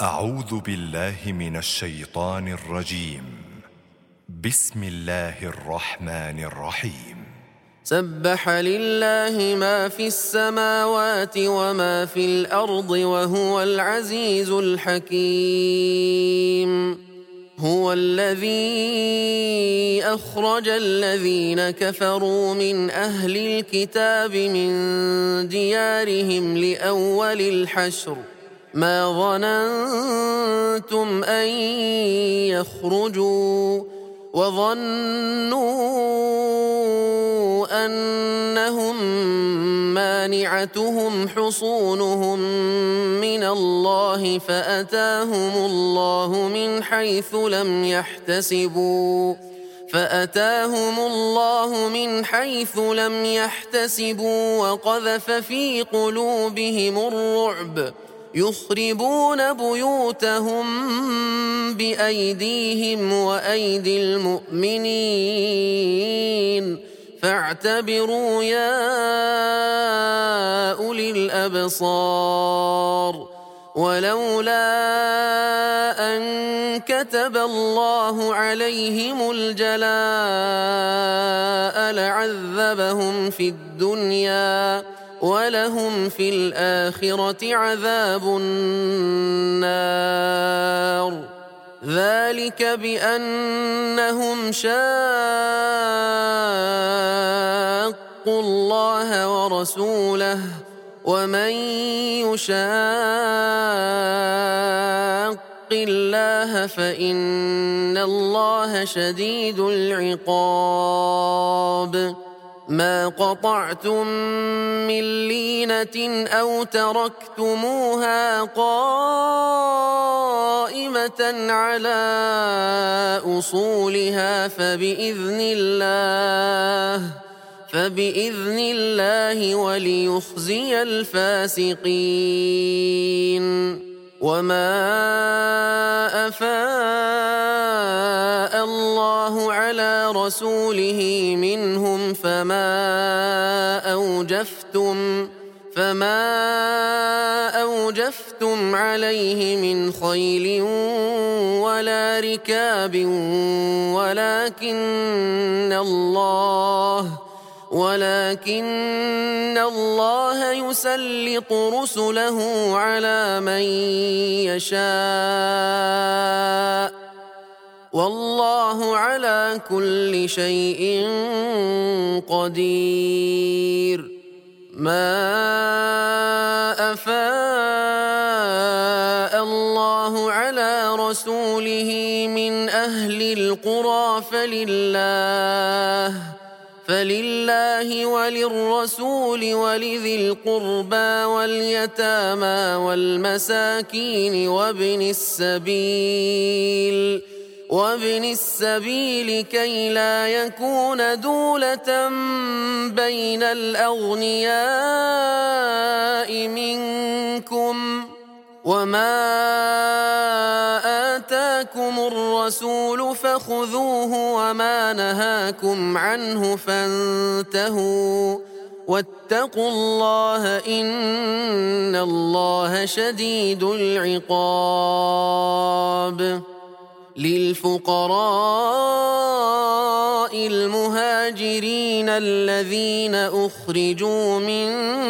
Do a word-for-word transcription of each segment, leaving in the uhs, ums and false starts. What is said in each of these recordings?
أعوذ بالله من الشيطان الرجيم. بسم الله الرحمن الرحيم. سبح لله ما في السماوات وما في الأرض وهو العزيز الحكيم. هو الذي أخرج الذين كفروا من أهل الكتاب من ديارهم لأول الحشر ما ظننتم أن يخرجوا وظنوا أنهم مانعتهم حصونهم من الله فأتاهم الله من حيث لم يحتسبوا فأتاهم الله من حيث لم يحتسبوا وقذف في قلوبهم الرعب يخربون بيوتهم بأيديهم وأيدي المؤمنين فاعتبروا يا أولي الأبصار. ولولا أن كتب الله عليهم الجلاء لعذبهم في الدنيا ولهم في الآخرة عذاب النار. ذلك بأنهم شاقوا الله ورسوله ومن يشاق الله فإن الله شديد العقاب. ما قطعتم من لينة أو تركتموها قائمة على أصولها فبإذن الله فبإذن الله وليخزي الفاسقين. وما أفاء الله على رسوله منهم فما أوجفتم فما أوجفتم عليه من خيل ولا ركاب ولكن الله ولكن الله يسلط رسله على من يشاء والله على كل شيء قدير. ما أفاء الله على رسوله من أهل القرى فلله فلله وللرسول ولذي القربى واليتامى والمساكين وابن السبيل وابن السبيل كي لا يكون دولة بين الأغنياء منكم. وما آتاكم الرسول فخذوه وما نهاكم عنه فانتهوا واتقوا الله إن الله شديد العقاب. للفقراء المهاجرين الذين أخرجوا من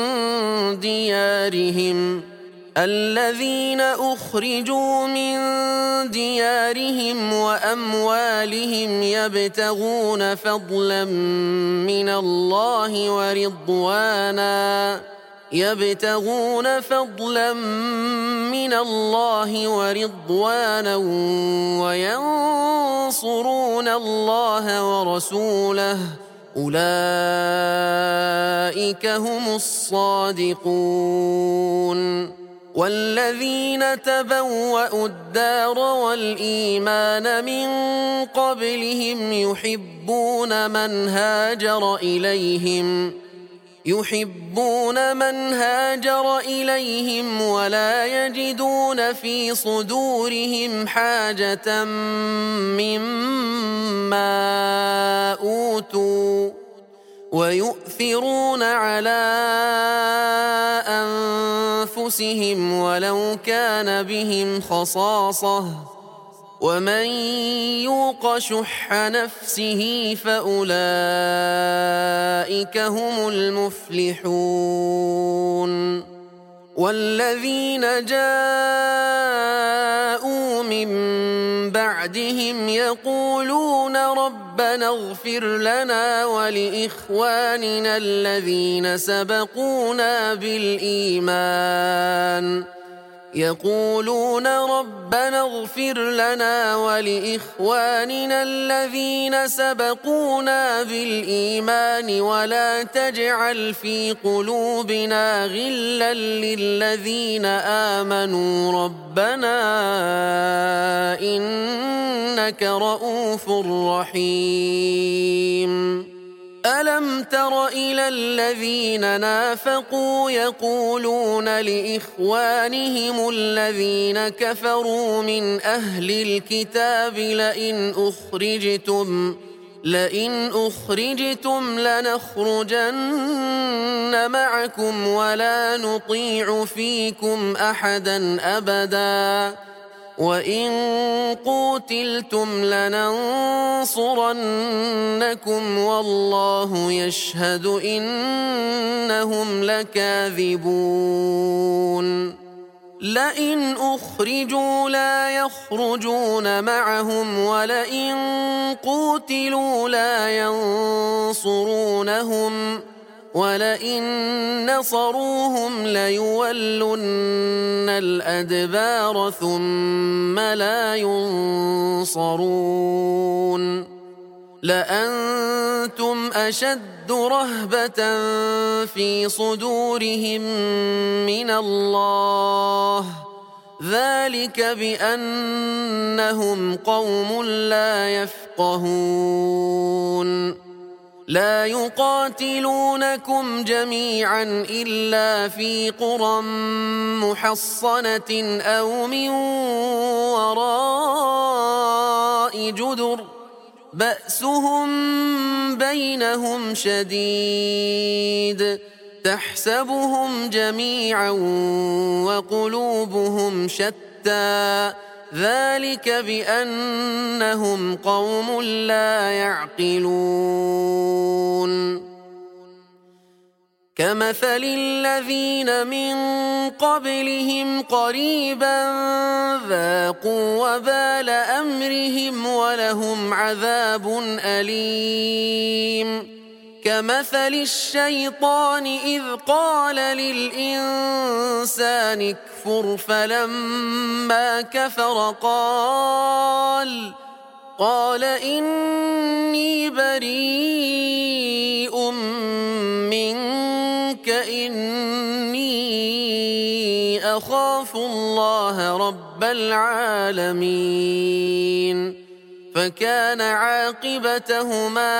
ديارهم الذين أخرجوا من ديارهم وأموالهم يبتغون فضلا من الله ورضوانا يبتغون فضلا من الله ورضوانا وينصرون الله ورسوله أولئك هم الصادقون. والذين تبوأوا الدار والإيمان من قبلهم يحبون من هاجر إليهم يحبون من هاجر إليهم ولا يجدون في صدورهم حاجة مما أوتوا ويؤثرون على أنفسهم ولو كان بهم خصاصة ومن يوق شح نفسه فأولئك هم المفلحون والذين جاءوا من بعدهم يقولون ربنا اغفر لنا ولإخواننا الذين سبقونا بالإيمان يقولون ربنا اغفر لنا ولإخواننا الذين سبقونا بالإيمان ولا تجعل في قلوبنا غلا للذين آمنوا ربنا إنك رؤوف رحيم ألم تر إلى الذين نافقوا يقولون لإخوانهم الذين كفروا من أهل الكتاب لئن أخرجتم لئن أخرجتم لنخرجن معكم ولا نطيع فيكم أحدا أبدا وإن قوتلتم لننصرنكم والله يشهد إنهم لكاذبون لئن أخرجوا لا يخرجون معهم ولئن قوتلوا لا ينصرونهم ولئن نصروهم ليولن الأدبار ثم لا ينصرون لأنتم أشد رهبة في صدورهم من الله ذلك بأنهم قوم لا يفقهون لا يقاتلونكم جميعا إلا في قرى محصنة أو من وراء جدر بأسهم بينهم شديد تحسبهم جميعا وقلوبهم شتى ذلك بأنهم قوم لا يعقلون كمثل الذين من قبلهم قريبا ذاقوا وبال أمرهم ولهم عذاب أليم كمثل الشيطان إذ قال للإنسان اكفر فلما كفر قال قال إني بريء منك إني أخاف الله رب العالمين فكان عاقبتهما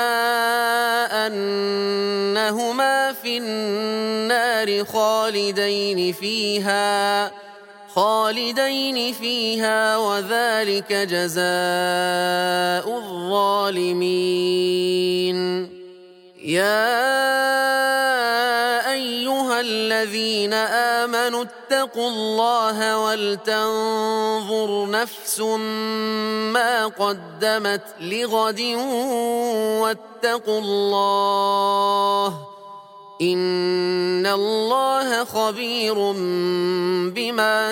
أنهما في النار خالدين فيها خالدين فيها وذلك جزاء الظالمين يا أيها الذين آمنوا اتقوا الله ولتنظر نفس ما قدمت لغد واتقوا الله إن الله خبير بما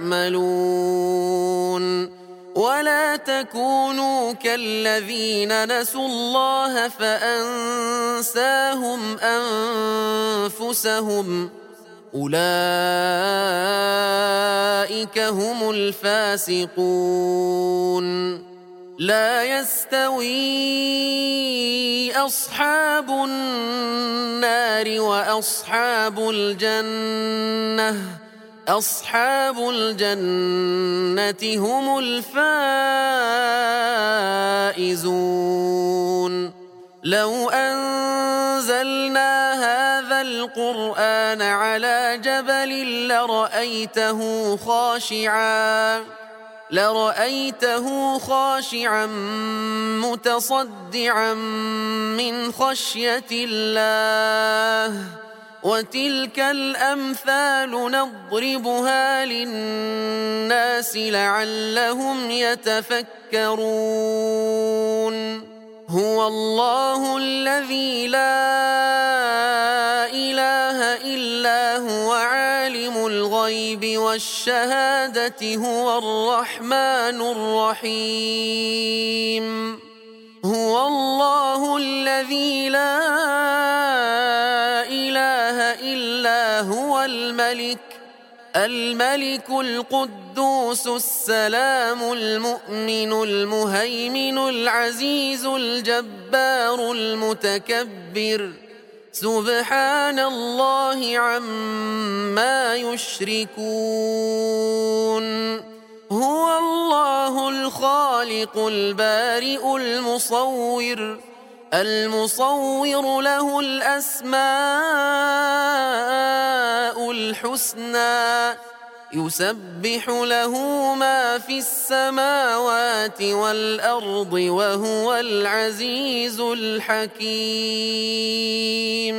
تعملون ولا تكونوا كالذين نسوا الله فأنساهم أنفسهم أولئك هم الفاسقون لا يستوي أصحاب النار وأصحاب الجنة أصحاب الجنة هم الفائزون لو أنزلنا هذا القرآن على جبل لرأيته خاشعاً لرأيته خاشعا متصدعا من خشية الله. وتلك الأمثال نضربها للناس لعلهم يتفكرون. هو الله الذي لا إله إلا هو عالم الغيب والشهادة هو الرحمن الرحيم. هو الله الذي لا إله إلا هو الملك الملك القدوس السلام المؤمن المهيمن العزيز الجبار المتكبر. سبحان الله عما يشركون. هو الله الخالق البارئ المصور المصور له الأسماء الحسنى يسبح له ما في السماوات والأرض وهو العزيز الحكيم.